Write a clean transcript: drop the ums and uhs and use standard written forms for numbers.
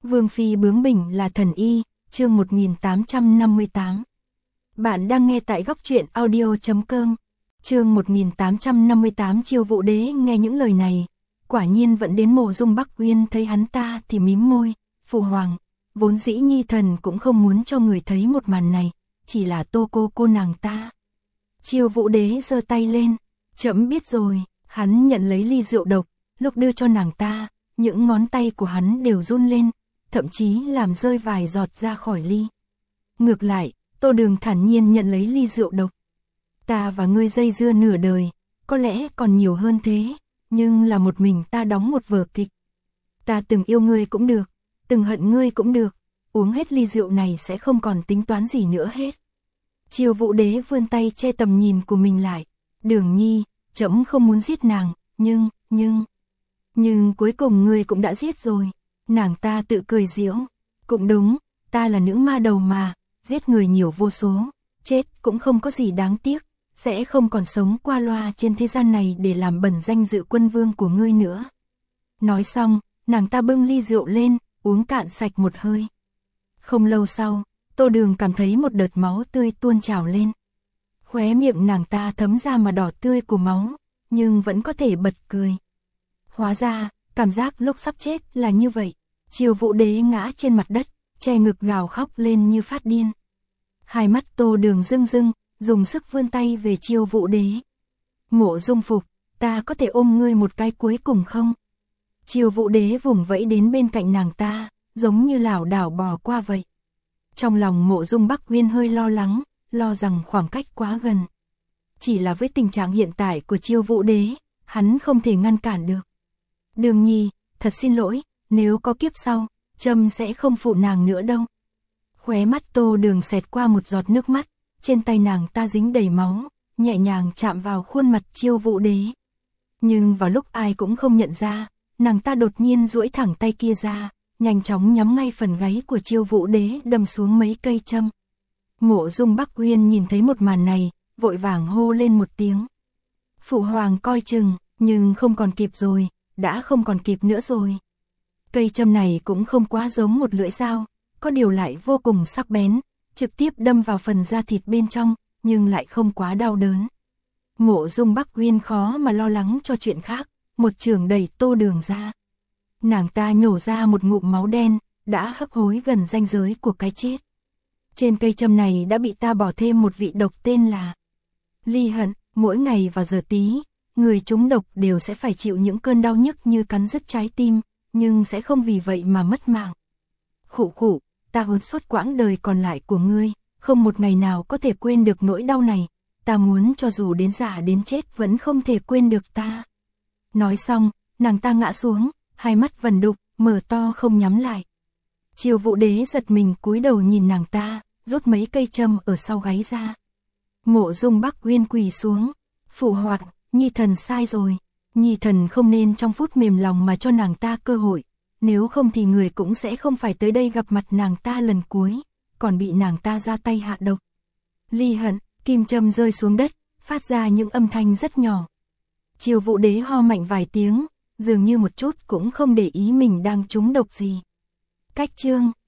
Vương phi bướng bỉnh là thần y, chương 1858. Bạn đang nghe tại góc truyện audio.com. Chương 1858. Chiêu Vũ Đế nghe những lời này, quả nhiên vẫn đến Mộ Dung Bắc Uyên thấy hắn ta thì mím môi, phụ hoàng, vốn dĩ nhi thần cũng không muốn cho người thấy một màn này, chỉ là Tô cô nàng ta. Chiêu Vũ Đế giơ tay lên, trẫm biết rồi. Hắn nhận lấy ly rượu độc, lúc đưa cho nàng ta, những ngón tay của hắn đều run lên, thậm chí làm rơi vài giọt ra khỏi ly. Ngược lại, Tô Đường thản nhiên nhận lấy ly rượu độc. Ta và ngươi dây dưa nửa đời, có lẽ còn nhiều hơn thế, nhưng là một mình ta đóng một vở kịch. Ta từng yêu ngươi cũng được, từng hận ngươi cũng được, uống hết ly rượu này sẽ không còn tính toán gì nữa hết. Chiêu Vũ Đế vươn tay che tầm nhìn của mình lại. Đường Nhi, trẫm không muốn giết nàng, nhưng cuối cùng ngươi cũng đã giết rồi. Nàng ta tự cười giễu. Cũng đúng, ta là nữ ma đầu mà, giết người nhiều vô số, chết cũng không có gì đáng tiếc, sẽ không còn sống qua loa trên thế gian này để làm bẩn danh dự quân vương của ngươi nữa. Nói xong, nàng ta bưng ly rượu lên, uống cạn sạch một hơi. Không lâu sau, Tô Đường cảm thấy một đợt máu tươi tuôn trào lên. Khóe miệng nàng ta thấm ra mà đỏ tươi của máu, nhưng vẫn có thể bật cười. Hóa ra, cảm giác lúc sắp chết là như vậy. Chiêu Vũ Đế ngã trên mặt đất, che ngực gào khóc lên như phát điên. Hai mắt Tô Đường rưng rưng, dùng sức vươn tay về Chiêu Vũ Đế. Mộ Dung Phục, ta có thể ôm ngươi một cái cuối cùng không? Chiêu Vũ Đế vùng vẫy đến bên cạnh nàng ta, giống như lảo đảo bò qua vậy. Trong lòng Mộ Dung Bắc Uyên hơi lo lắng, lo rằng khoảng cách quá gần. Chỉ là với tình trạng hiện tại của Chiêu Vũ Đế, hắn không thể ngăn cản được. Đường Nhi, thật xin lỗi, nếu có kiếp sau, trẫm sẽ không phụ nàng nữa đâu. Khóe mắt Tô Đường xẹt qua một giọt nước mắt, trên tay nàng ta dính đầy máu, nhẹ nhàng chạm vào khuôn mặt Chiêu Vũ Đế. Nhưng vào lúc ai cũng không nhận ra, nàng ta đột nhiên duỗi thẳng tay kia ra, nhanh chóng nhắm ngay phần gáy của Chiêu Vũ Đế đâm xuống mấy cây châm. Mộ Dung Bắc Uyên nhìn thấy một màn này, vội vàng hô lên một tiếng. Phụ hoàng coi chừng, nhưng không còn kịp rồi, đã không còn kịp nữa rồi. Cây châm này cũng không quá giống một lưỡi dao, có điều lại vô cùng sắc bén, trực tiếp đâm vào phần da thịt bên trong, nhưng lại không quá đau đớn. Mộ Dung Bắc Uyên khó mà lo lắng cho chuyện khác, một chưởng đẩy Tô Đường ra. Nàng ta nhổ ra một ngụm máu đen, đã hấp hối gần ranh giới của cái chết. Trên cây châm này đã bị ta bỏ thêm một vị độc tên là ly hận, mỗi ngày vào giờ tí, người trúng độc đều sẽ phải chịu những cơn đau nhức như cắn rứt trái tim, nhưng sẽ không vì vậy mà mất mạng. Khụ khụ, ta hôn suốt quãng đời còn lại của ngươi, không một ngày nào có thể quên được nỗi đau này, ta muốn cho dù đến già đến chết vẫn không thể quên được ta. Nói xong, nàng ta ngã xuống, hai mắt vằn đục, mở to không nhắm lại. Chiêu Vũ Đế giật mình cúi đầu nhìn nàng ta, rút mấy cây châm ở sau gáy ra. Mộ Dung Bắc Uyên quỳ xuống. Phụ hoàng, nhi thần sai rồi. Nhi thần không nên trong phút mềm lòng mà cho nàng ta cơ hội. Nếu không thì người cũng sẽ không phải tới đây gặp mặt nàng ta lần cuối, còn bị nàng ta ra tay hạ độc. Ly hận, kim châm rơi xuống đất, phát ra những âm thanh rất nhỏ. Chiêu Vũ Đế ho mạnh vài tiếng, dường như một chút cũng không để ý mình đang trúng độc gì. Cách chương